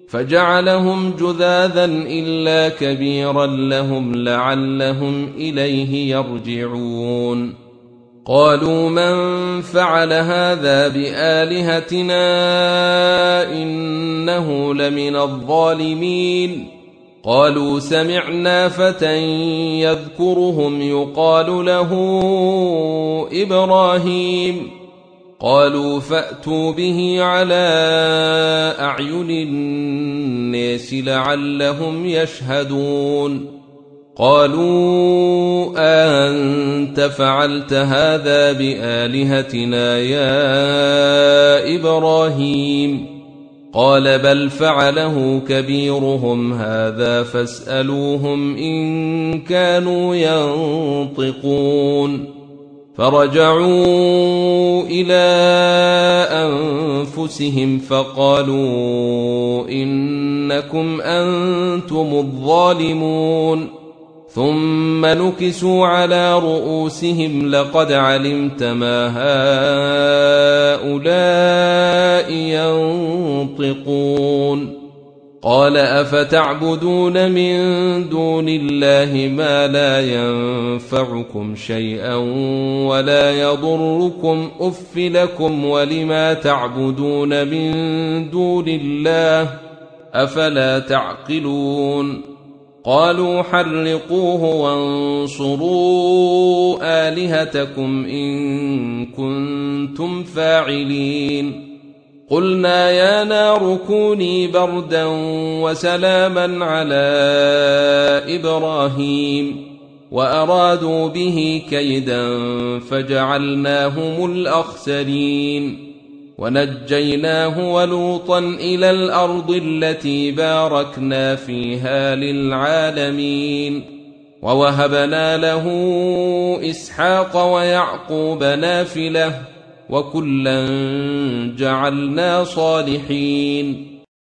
فجعلهم جذاذا إلا كبيرا لهم لعلهم إليه يرجعون. قالوا من فعل هذا بآلهتنا إنه لمن الظالمين. قالوا سمعنا فتى يذكرهم يقال له إبراهيم. قالوا فأتوا به على أعين الناس لعلهم يشهدون. قالوا أنت فعلت هذا بآلهتنا يا إبراهيم؟ قال بل فعله كبيرهم هذا فاسألوهم إن كانوا ينطقون. فرجعوا إلى أنفسهم فقالوا إنكم أنتم الظالمون. ثم نكسوا على رؤوسهم لقد علمت ما هؤلاء ينطقون. قال أفتعبدون من دون الله ما لا ينفعكم شيئا ولا يضركم أف لكم ولما تعبدون من دون الله أفلا تعقلون. قالوا حرقوه وانصروا آلهتكم إن كنتم فاعلين. قلنا يا نار كوني بردا وسلاما على إبراهيم وأرادوا به كيدا فجعلناهم الأخسرين. ونجيناه ولوطا إلى الأرض التي باركنا فيها للعالمين. ووهبنا له إسحاق ويعقوب نافلة وكلا جعلنا صالحين.